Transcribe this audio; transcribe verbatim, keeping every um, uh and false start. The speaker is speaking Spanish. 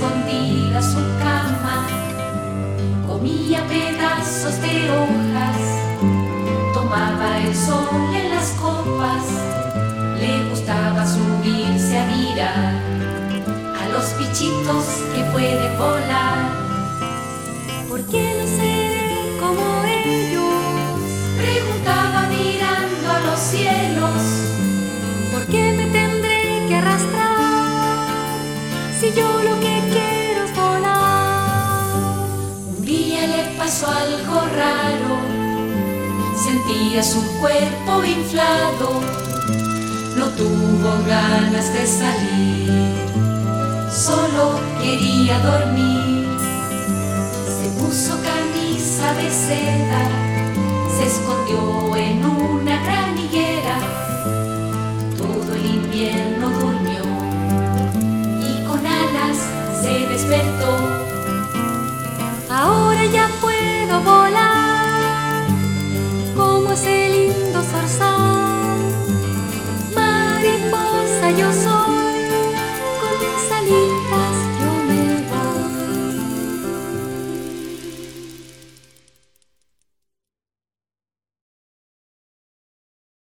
escondida su cama, comía pedazos de hojas, tomaba el sol en las copas, le gustaba subirse a mirar a los bichitos que pueden volar. ¿Por qué no seré como ellos?, preguntaba mirando a los cielos. ¿Por qué me tendré que arrastrar si yo lo que quiero es volar? Un día le pasó algo raro, sentía su cuerpo inflado, no tuvo ganas de salir, solo quería dormir. Se puso camisa de seda